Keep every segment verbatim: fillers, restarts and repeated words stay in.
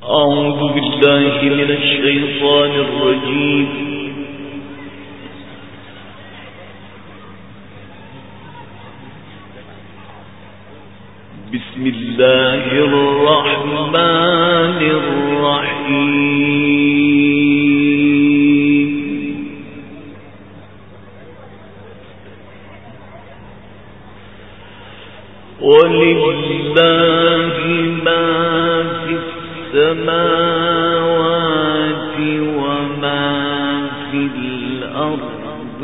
أعوذ بالله من الشيطان الرجيم. بسم الله الرحمن الرحيم. ولله ما في السماوات وما في الأرض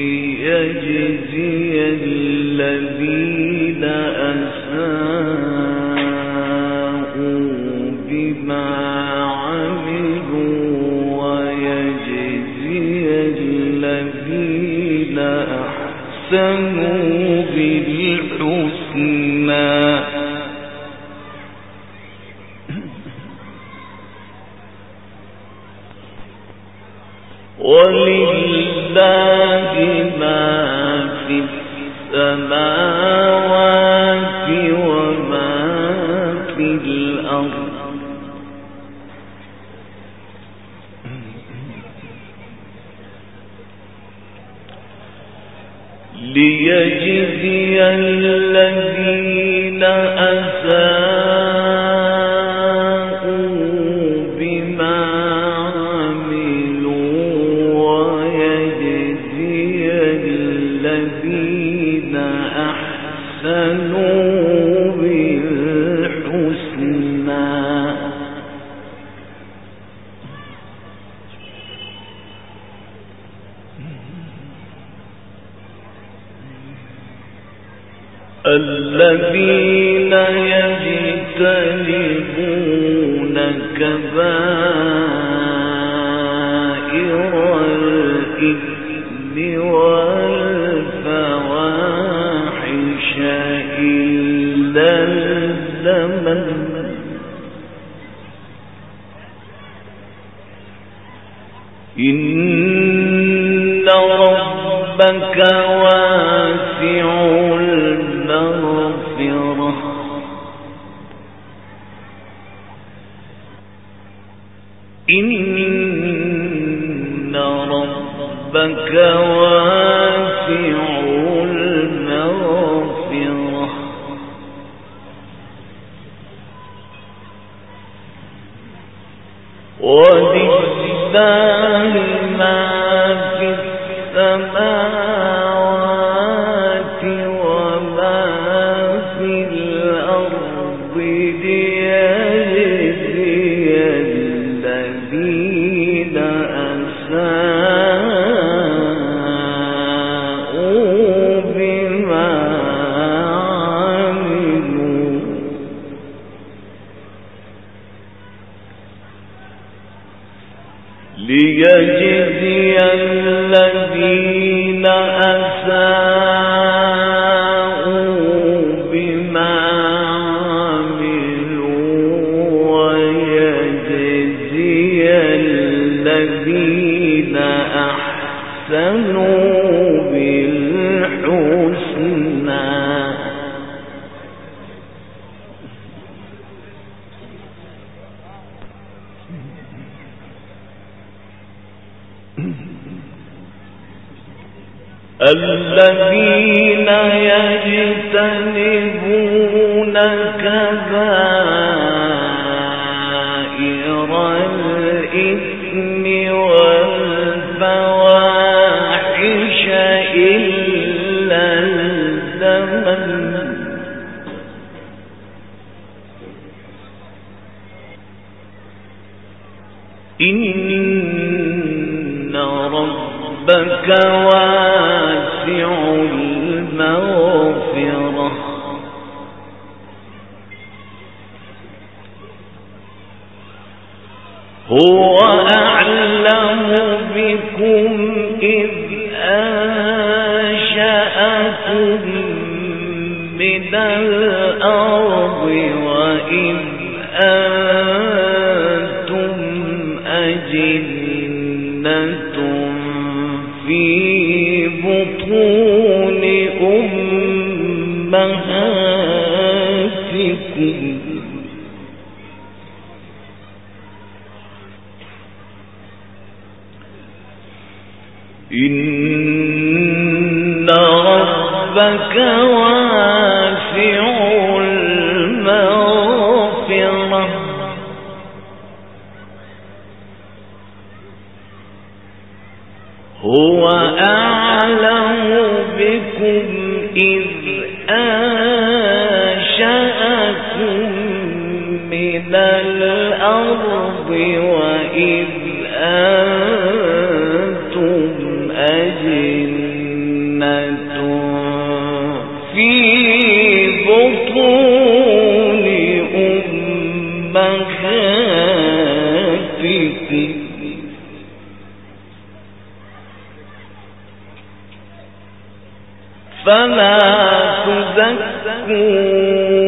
ليجزي الذين أساءوا بما عملوا ويجزي الذين أحسنوا بالحسنى. ولله ما في السماوات وما في الأرض ليجزي الذين أساءوا بما الذين أحسنوا بالحسنى. الذين يجتنبون كبائر الإثم والفواحش إلا اللمم إن ربك واسع المغفرة إن ربك واسع المغفرة ولله ما في السماوات وما في الأرض ليجزي الذين أساءوا بما عملوا ليجزي الذين أساءوا بما عملوا ويجزي الذين أحسنوا بالحسنى. الذين يجتنبون كبائر الإثم والفواحش إلا اللمم إن ربك واسع المغفرة هو أعلم بكم إذ أنشأكم من الأرض وإذ أنتم أجنة في بطون أمهاتكم إن ربك واسع المغفرة هو أعلم بكم إذ أنشأكم من الأرض وإذ أنتم أجنة في بطون أمهاتكم فلا تزكوا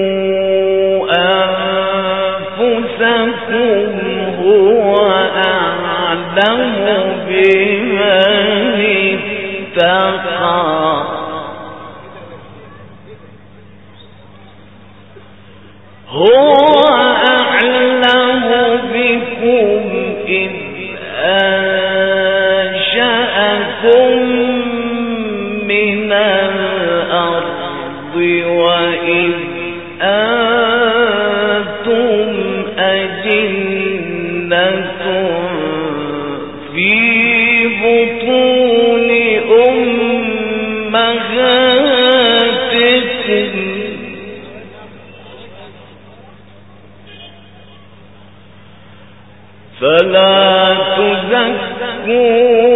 أنفسكم هو أعلم بمن اتقى هو أعلم بكم إذ أنشأكم من الأرض وإذ أنتم أجنة في بطون أمهاتكم فلا تزكوا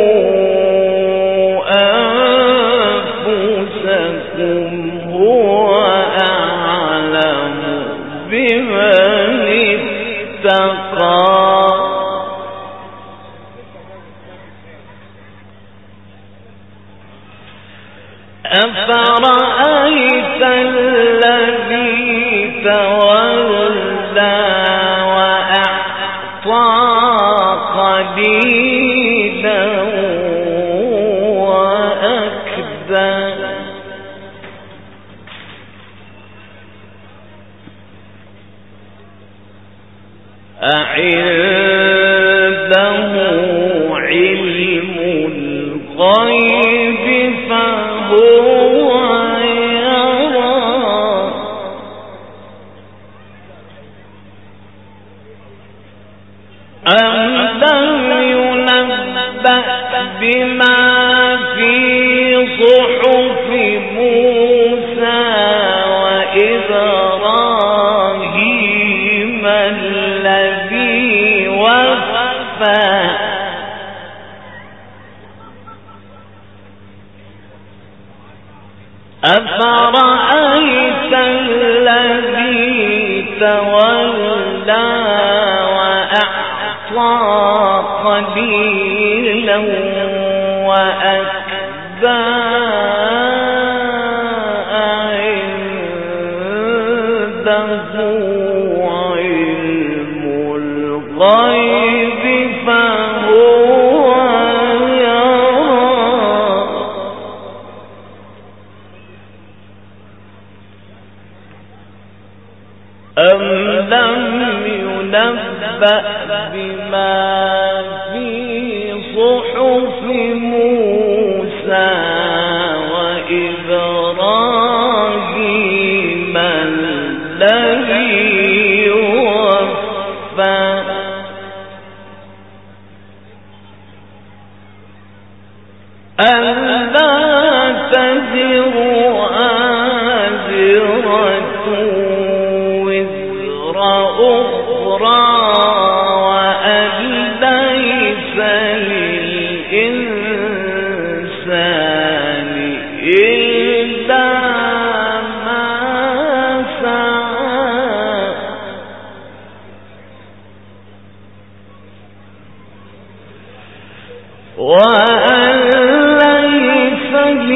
أنفسكم هو أعلم بمن اتقى أفرأيت الذي تولى وأعطى قليلا وأكدى أعنده علم الغيب فهو يرى أم لم ينبأ بما في صحف موسى وإبراهيم الذي وفى أفرأيت الذي تولى وأعطى قليلا وأكدى عنده علم الغيب فهو يرى أم لم ينبأ بما في صحف موسى وإبراهيم الذي وفى ألا تزر وازرة وزر أخرى وأن ليس للإنسان إلا ما سعى وأن ليس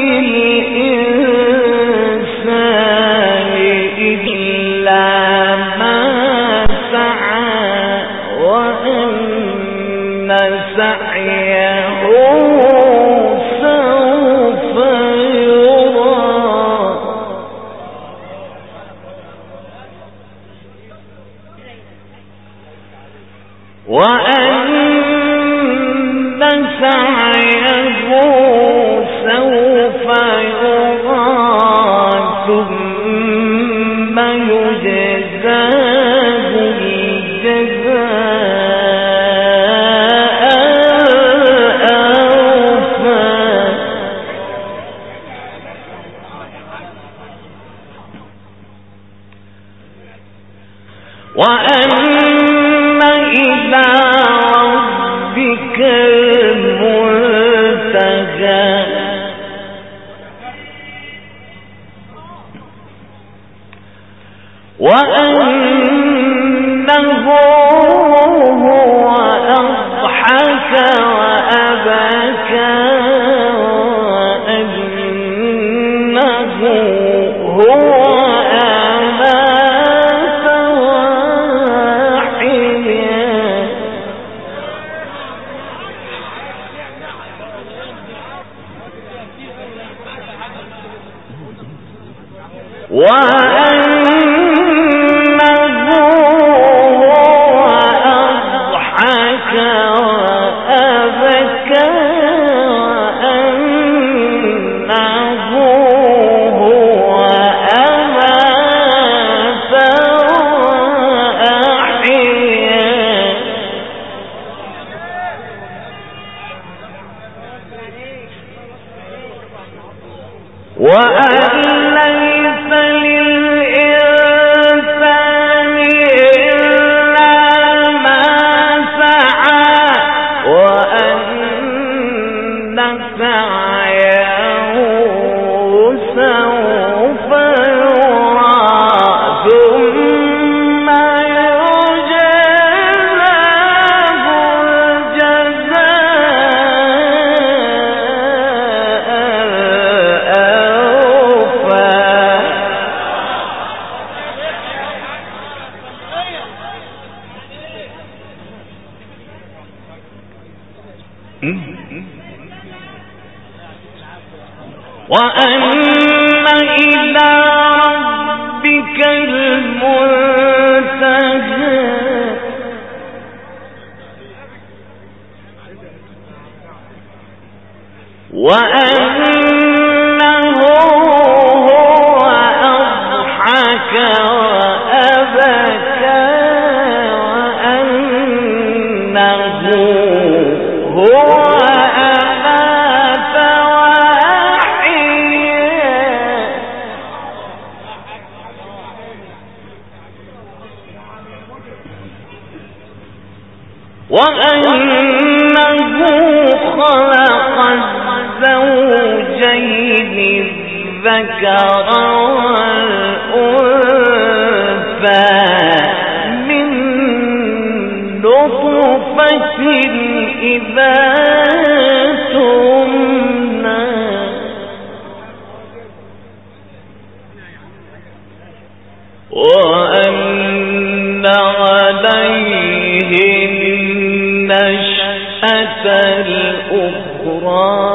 للإنسان إلا ما سعى وأن سعيه سوف يرى وأن سعيه وأن إلى ربك المنتهى وأنه هو أضحك وأبكى وأنه هو أمات وأحيا وأن إلى ربك المنتهى وأنه هو أضحك وأبكى وأنه هو وأنه خلق الزوجين الذكر والأنثى من نطفة إذا تمنى وأن عليه النشأة الأخرى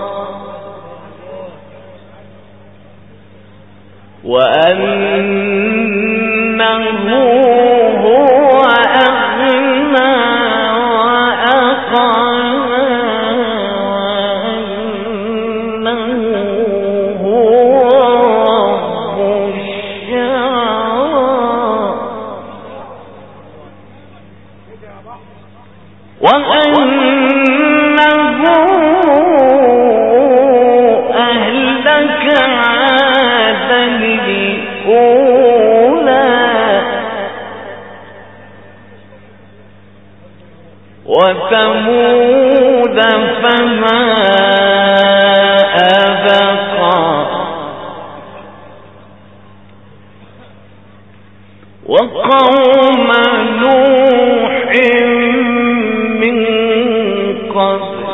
وأنه هو أغنى وأقنى وأنه هو رب الشعرى وأنه أهلك عادا الأولى وثمود فما أبقى وقوم نوح من قبل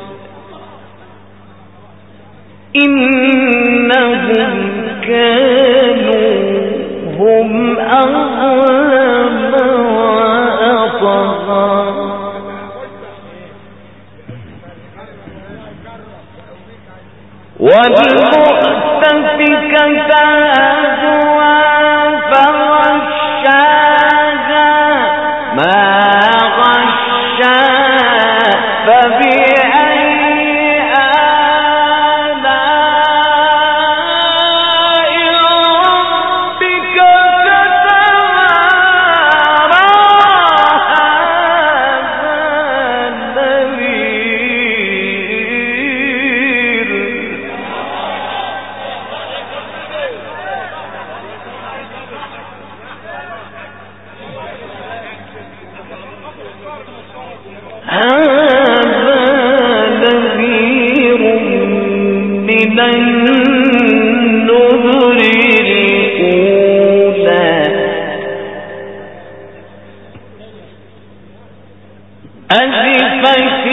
إنهم كانوا هم أظلم وأطغى والمؤتفكة أهوى فغشاها ما غشا فبأي آلاء ربك تتمارى هذا النذير هذا نذير من النذر الأولى أزفت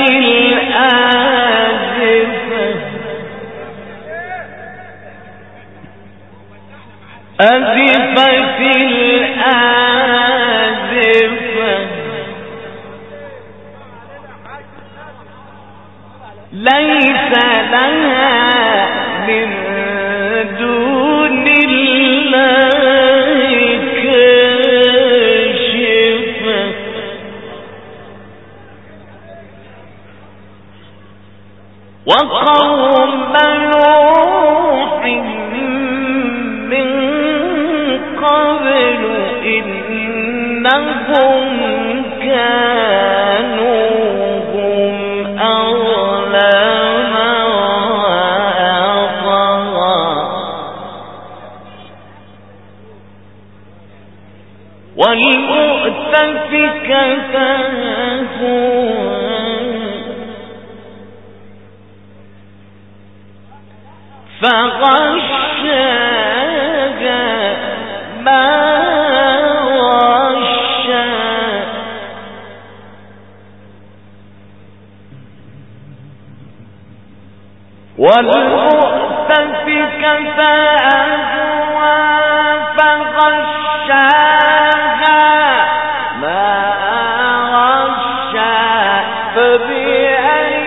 الآزفة أزفت الآزفة ليس لها من دون الله كاشفة وقوم نوح من قبل إنهم كانوا هم أظلم وأطغى والمؤتفكة أهوى فغشاها ما غشا والمؤتفكة أهوى فغشاها ما غشا فبأي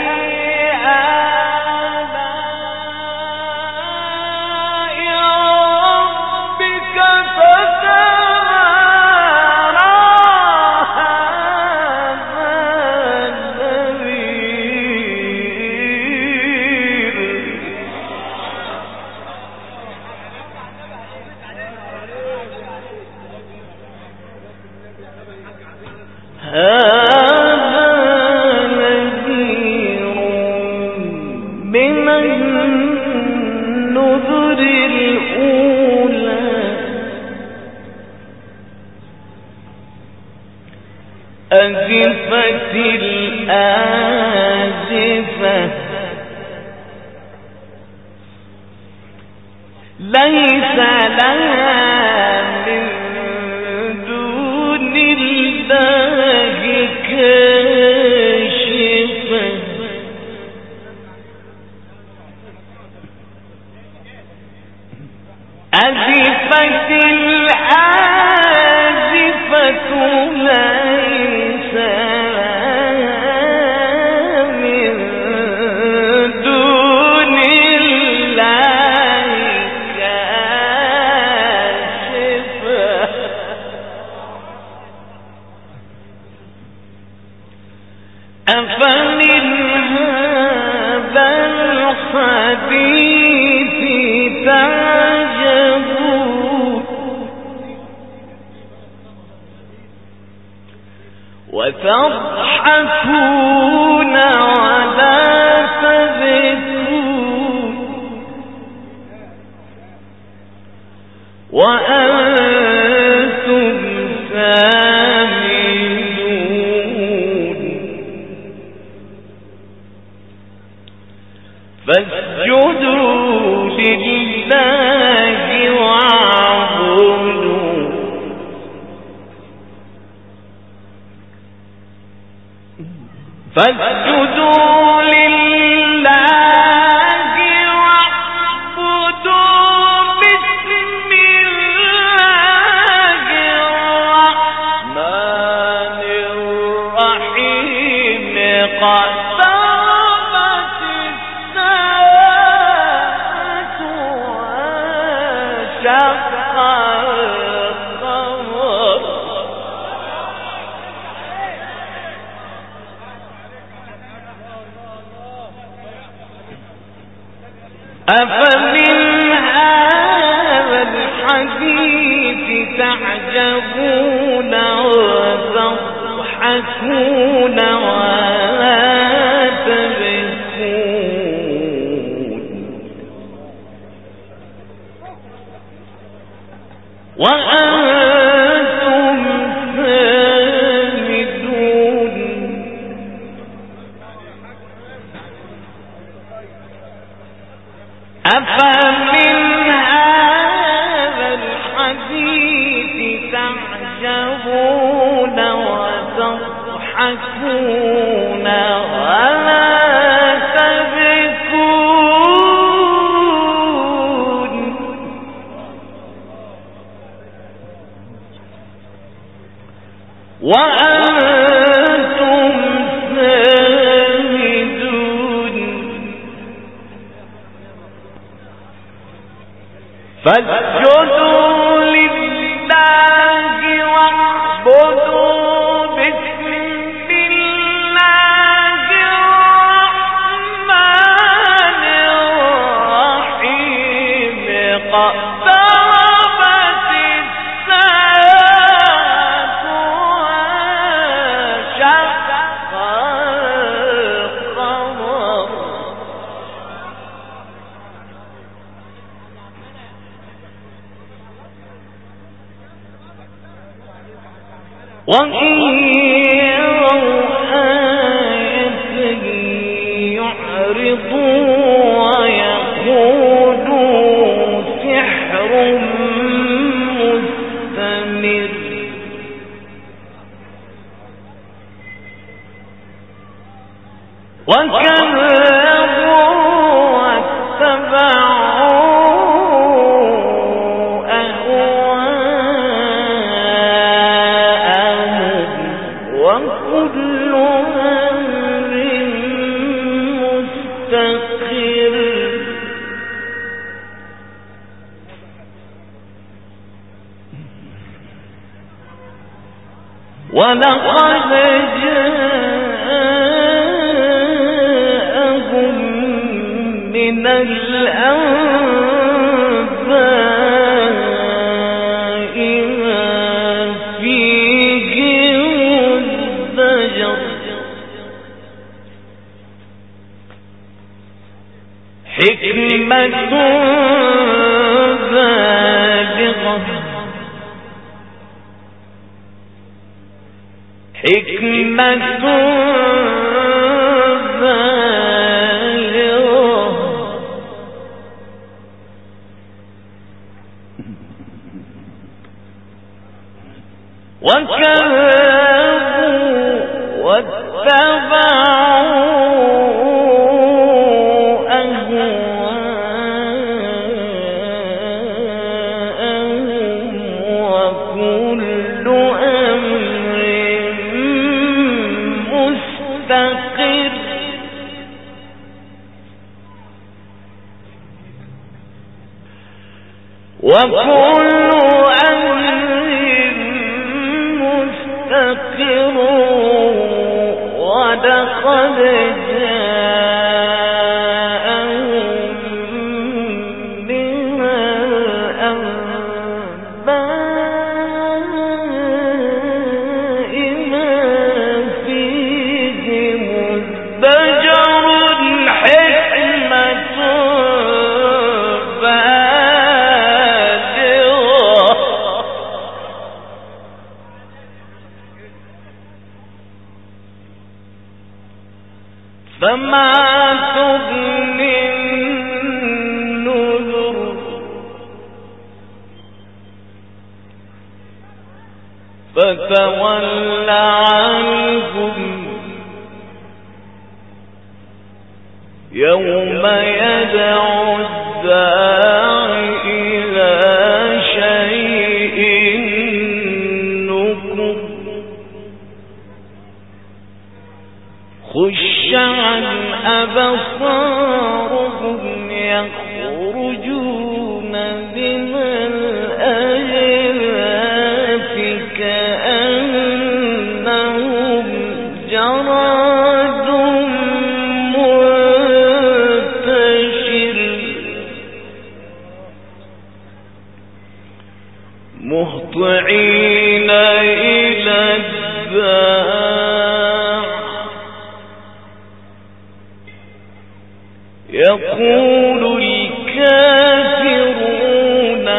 أزفت الآزفة ليس لها من دون الله كاشفة أزفت الآزفة ليس من دون الله كاشفة أفمن هذا الحديث تعجبون وتضحكون ولا تبكون وأنتم سامدون فاسجدوا لله واعبدوا فاسجدوا لله واعبدوا بسم الله الرحمن الرحيم اقتربت الساعة وانشق القمر أفمن هذا الحديث تعجبون وتضحكون ولا تبكون وأنتم سامدون تضحكون ولا تبكون وأنتم سامدون فاسجدوا لله واعبدوا بسم الله الرحمن الرحيم اقتربت الساعة وانشق القمر وإن يروا آية يعرضوا ويقولوا سحر مستمر وكذبوا واتبعوا وكل أمر مستقر ولقد جاءهم من الأنباء ما فيه حكمة بالغة حكمة بالغة وكذبوا واتبعوا وكل أمر مستقر ولقد جاءهم من الأنباء ما فيه مزدجر حكمة فما تغني النذر فتول عنهم يوم يدعو الداع إلى شيء نكر خش عن أبصارهم يخرجون من الأجداث كأنهم جراد منتشر مهطعين إلى الداع يقول الكافرون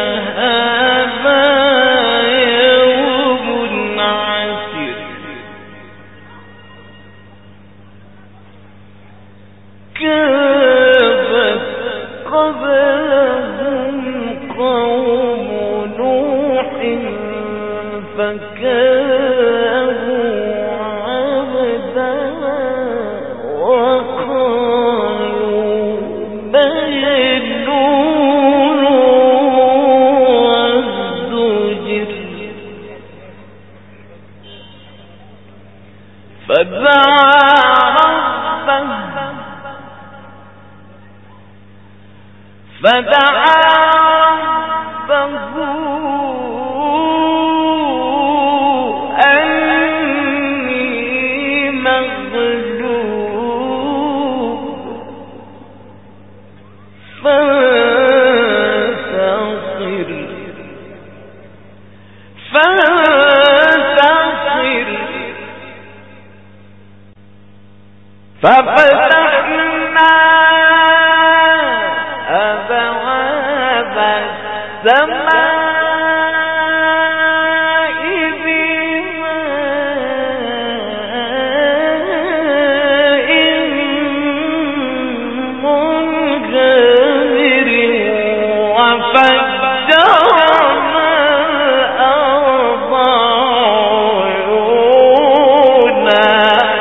فدعا ربه فدعا ربه أني مغلوب فانتصر فانتصر ففتحنا أبواب السماء بماء منهمر وفجرنا الأرض عيونا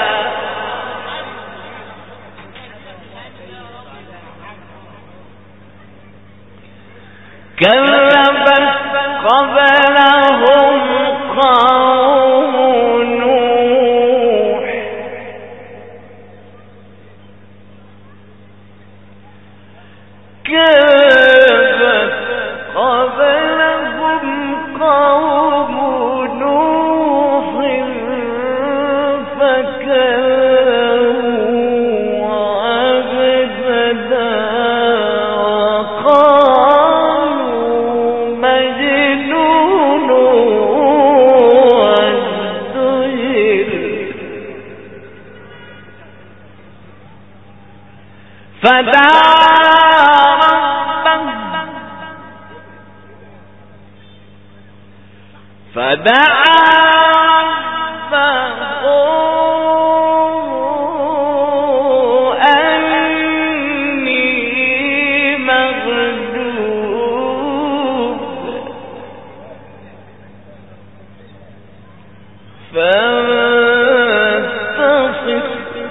كذبت قبلهم قوم نوح كذبت قبلهم قوم نوح فكذبوا عبدنا فدعا ربه فدعا ربه أني مغلوب فانتصر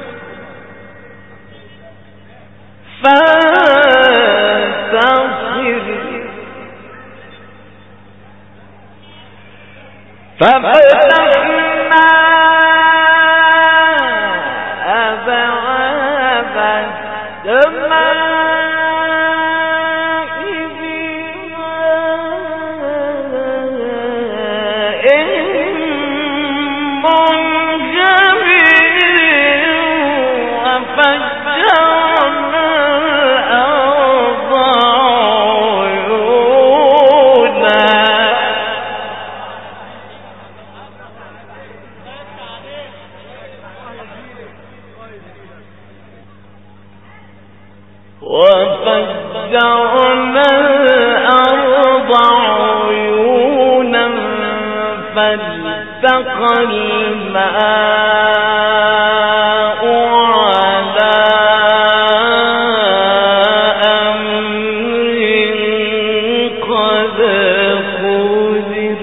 فانتصر ففتحنا أبواب السماء بماء منهمر وفجرنا الأرض عيونا وفجرنا الأرض عيونا فالتقى الماء على أمر قد قدر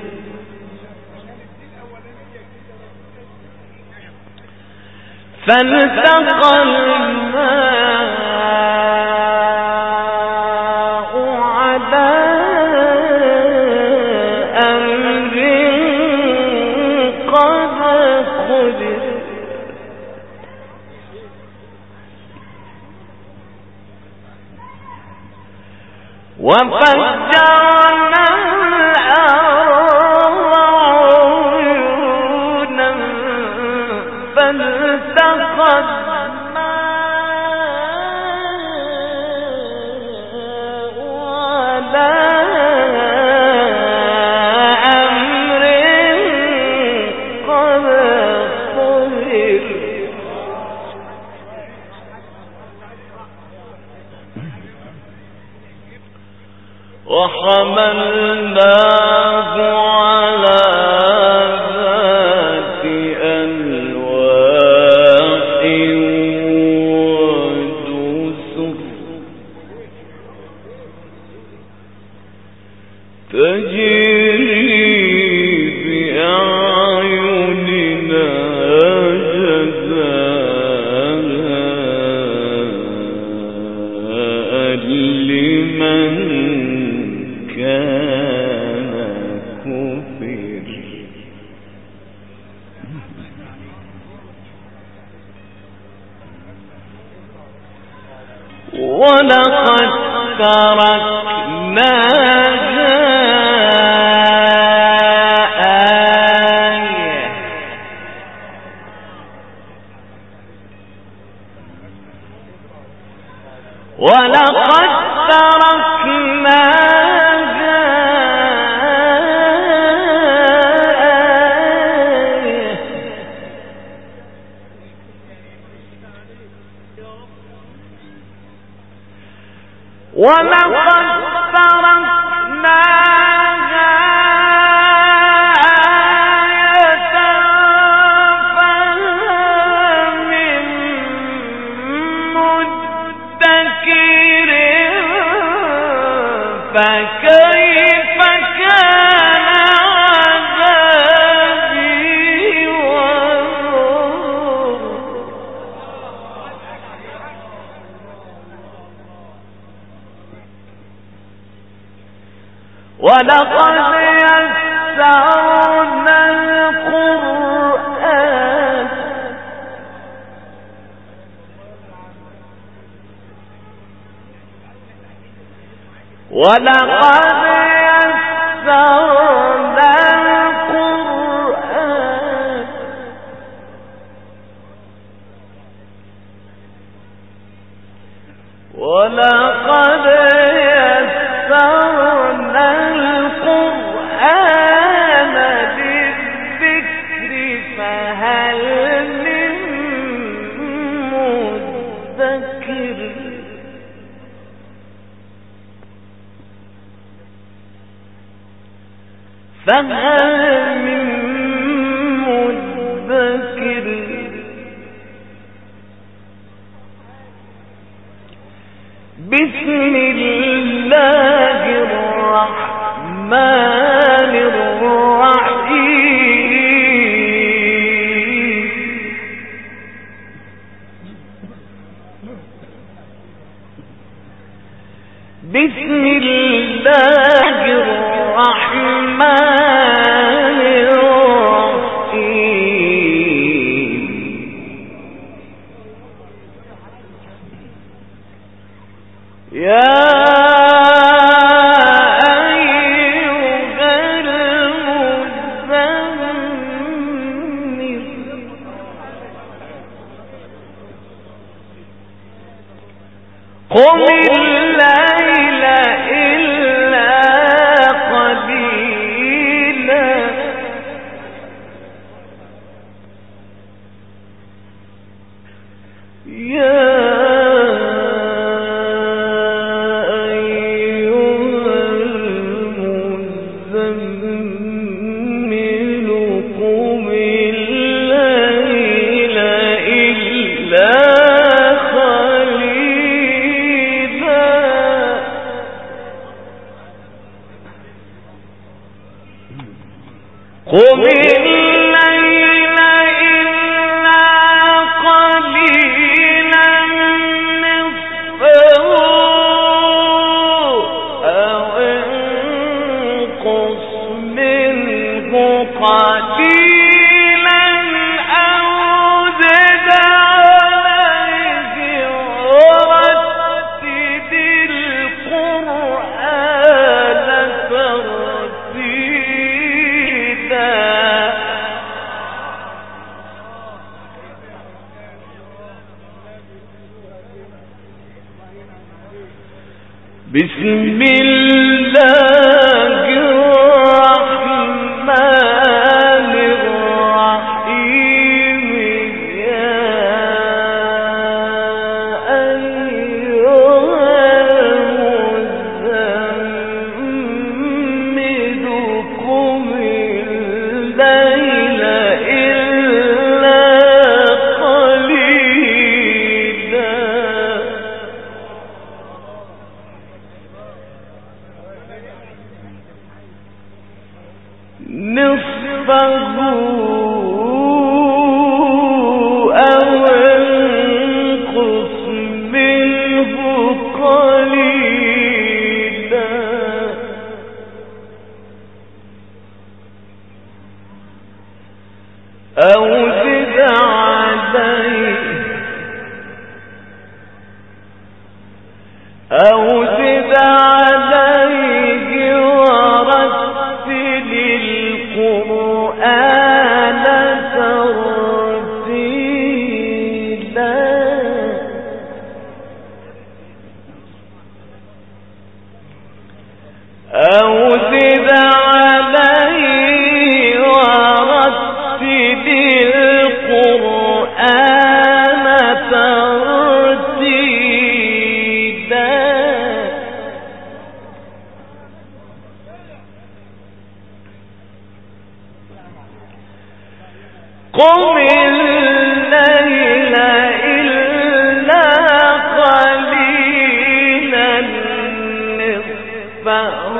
فالتقى الماء وفجرنا الأرض عيونا فالتقى الماء على أمر قد قدر وحملناه على ذات ألواح ودسر تجري بأعيننا جزاء لمن كان ولقد تركناها آية ولقد تركناها ولقد تركناها آية فهل من مدكر فكيف كان عذابي ونذر ولقد يسرنا القرآن ولقد يسرنا القرآن ولقد يسرنا القرآن للذكر فهل من مدكر فهل من مدكر بسم الله الرحمن الرحيم بسم الله الرحمن الرحيم يا قم الليل إلا قليلا يا أيها المزمل قم الليل إلا قم الليل إلا قليلا نصفه أو انقص منه قليلا أو زد عليه ورتل القرآن ترتيلا بسم الله الرحمن الرحيم يا أيها المزمل قم الليل إلا قليلا نصفه أو انقص منه قليلا أو زد عليه قم الليل إلا قليلا نصفه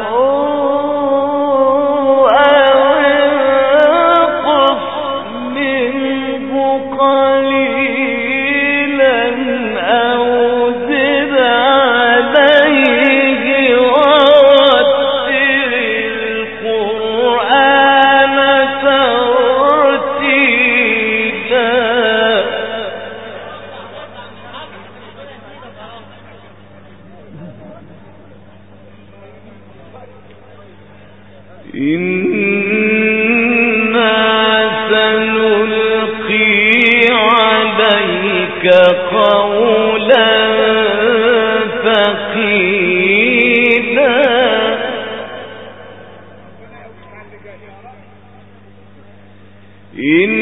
قولا ثقيلا إن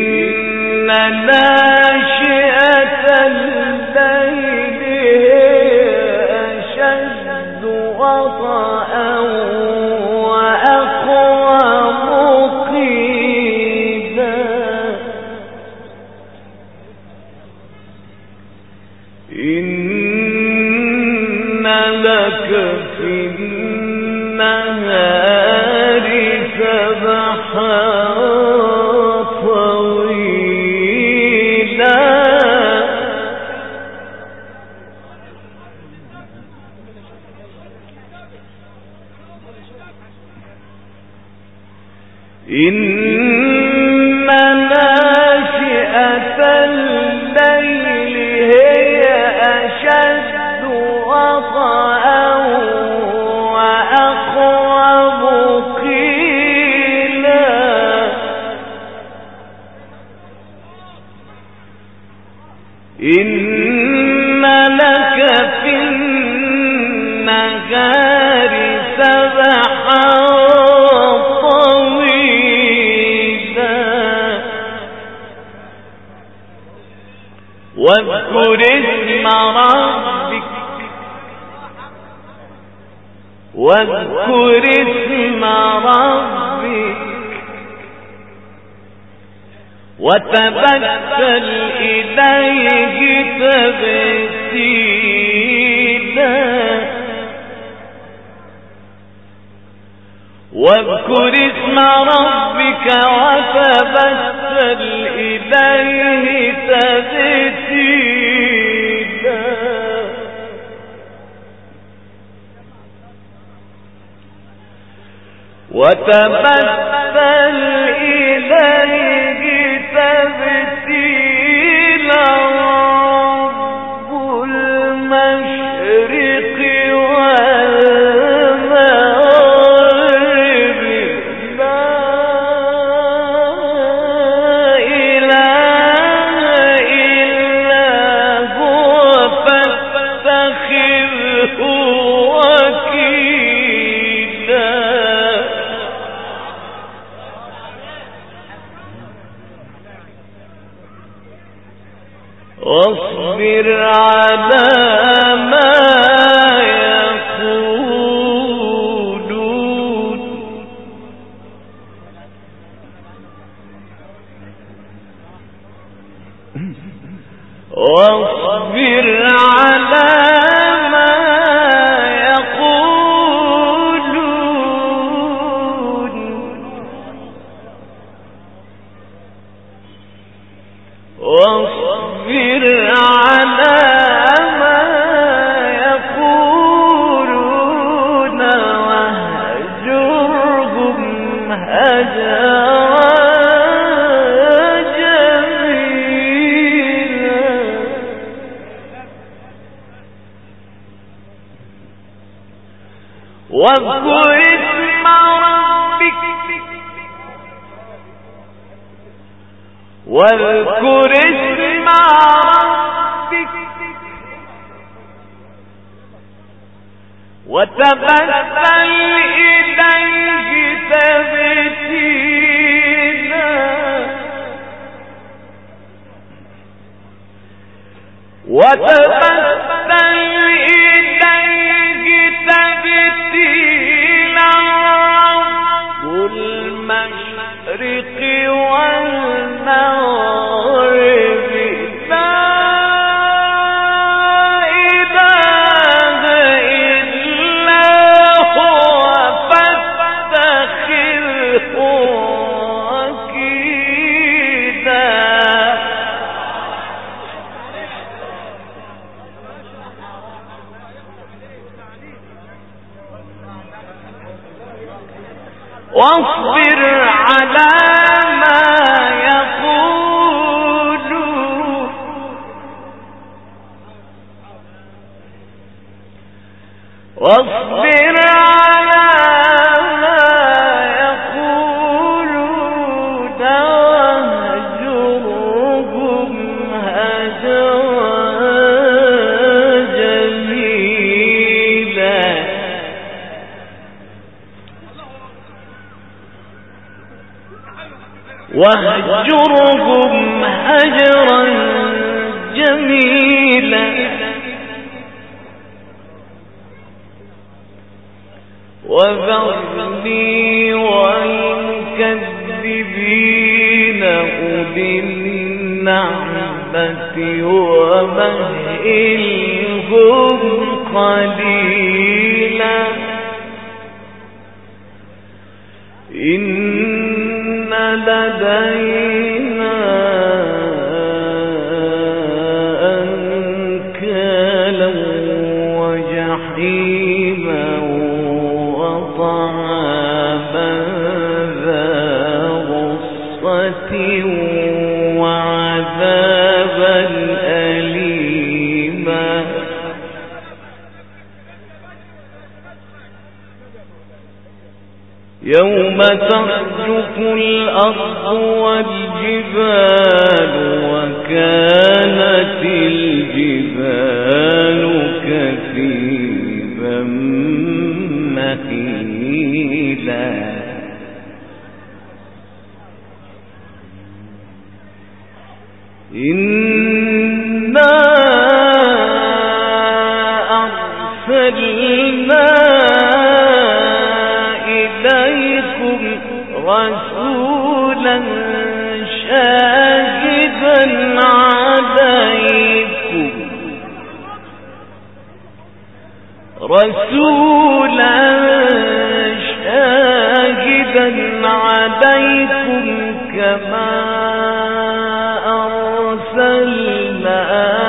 ناشئة الليل أشد وطئا وأقوم قيلا إن لك في النهار سبحا طويلا إن ناشئة الليل هي أشد وطئا وأقوم قيلا إن لك في النهار سبحا واذكر اسم ربك واذكر اسم ربك وتبتل إليه تبتيلا واذكر اسم ربك وتبتل إليه تبتيلا وتبتل إليه تبتيلا رب المشرق والمغرب لا إله إلا هو فاتخذه وكيلا واصبر على ما يقولون واصبر على ما يقولون واصبر على ما يقولون واهجرهم هجرا جميلا واذكر اسم ربك واذكر اسم ربك وتبتل إليه تبتيلا وتبتل إليه تبتيلا رب المشرق والمغرب واصبر على ما يقولون واصبر على ما يقولون واهجرهم هجرا جميلا واهجرهم هجرا جميلا وذرني والمكذبين أولي النعمة ومهلهم قليلا إن لدينا أنكالا وجحيما وطعاما ذا غصة وعذابا أليما يوم ترجف الأرض والجبال وكانت الجبال كثيبا مهيلا إنا أرسلنا إليكم رسولا شاهدا عليكم رسولا شاهدا عليكم كما أرسلنا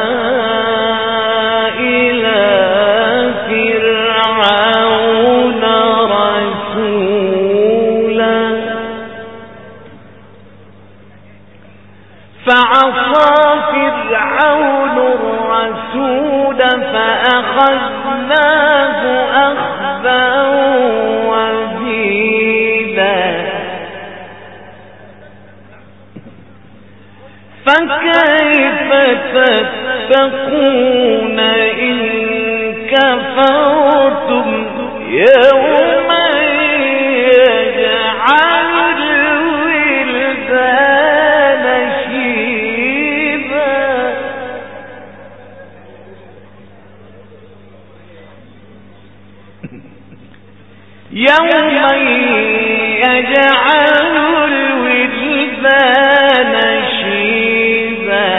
إلى فرعون رسولا فعصى فرعون الرسول فأخذناه أخذا وبيلا فكيف تتقون إن كفرتم يوما يجعل الولدان شيبا يوما يجعل الولدان شيبا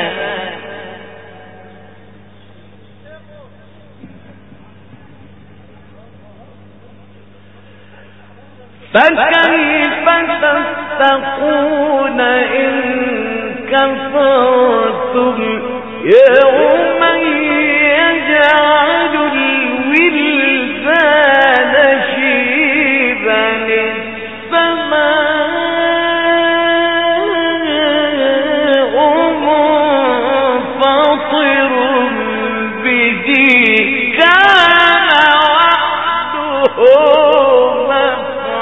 فكيف تتقون إن كفرتم يوما يجعل الولدان شيبا السماء منفطر به كان وعده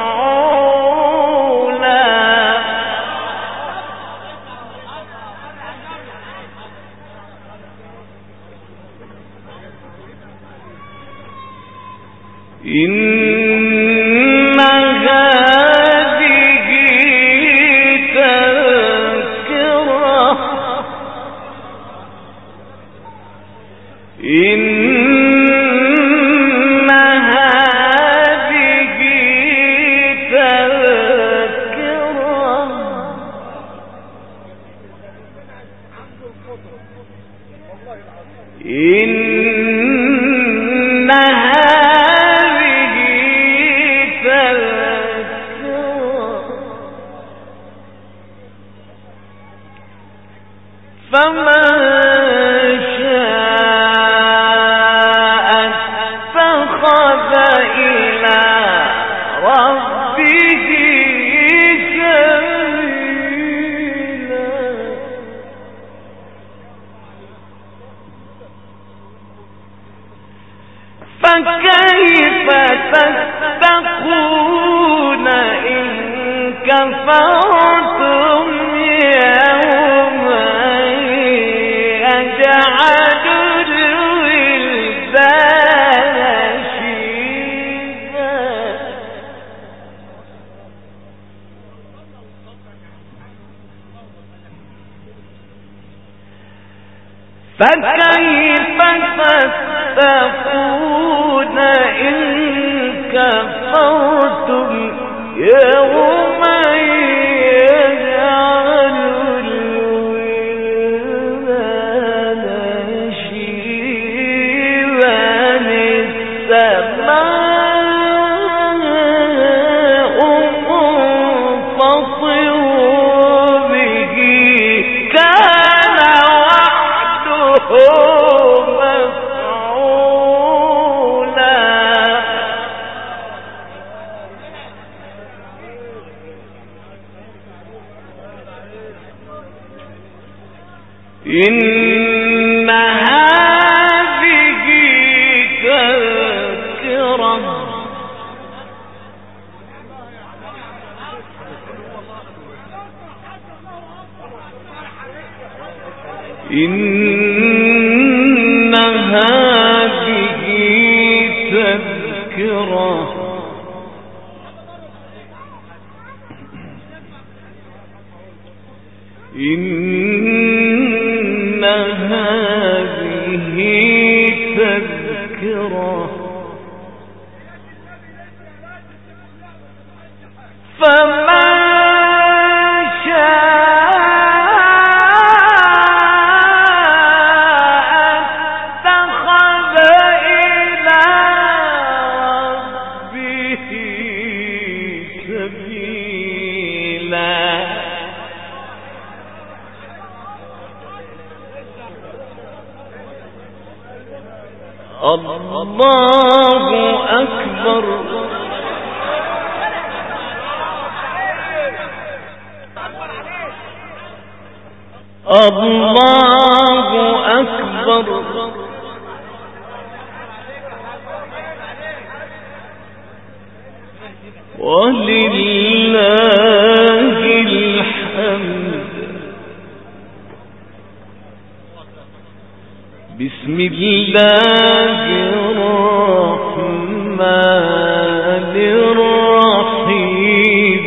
إن هذه تذكرة إن هذه تذكرة إن فمن شاء اتخذ إلى ربه فكيف تتقون إن كفرتم يوما يجعل الولدان شيبا. فكيف تتقون إن كفرتم يوما يجعل الولدان شيبا. السماء منفطر به كان وعده إن هذه تذكرة إن هذه تذكرة إن هذه تذكرة فمن شاء اتخذ إلى ربه سبيلا. الله أكبر. الله أكبر. ولله الحمد. بسم الله الرحمن الرحيم.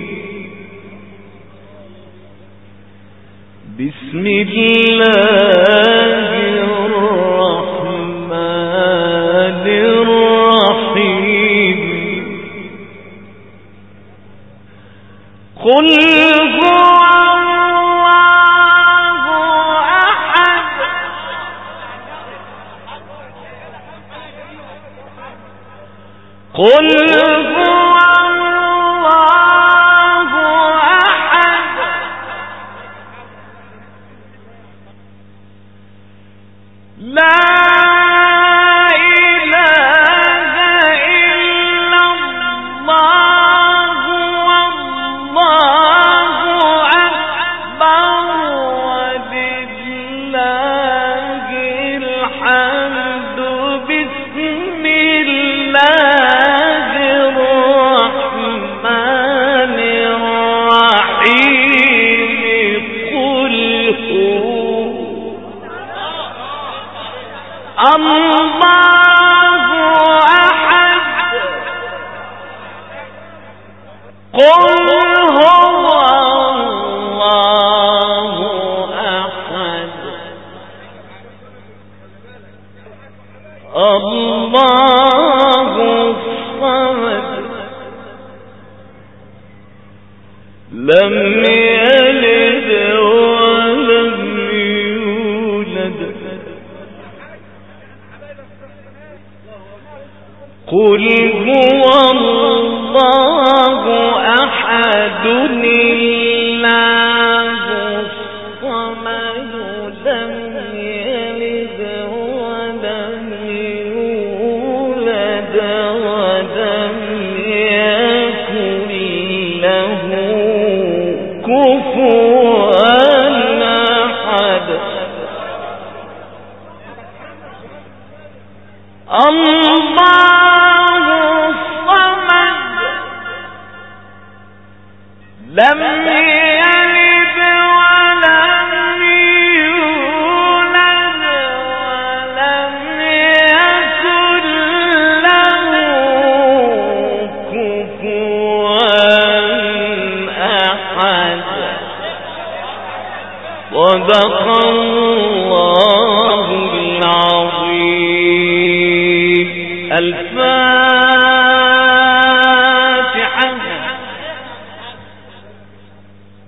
بسم الله الرحمن الرحيم. قل هو قل هو الله أحد لا إله إلا الله والله أكبر ولله الحمد. بسم الله الرحمن الرحيم. قل هو الله أحد قل هو الله أحد الله الصمد لم يلد ولم يولد. قل هو الله أحد الله الصمد لم يلد ولم يولد ولم يكن له كفوا أحد. الله صدق الله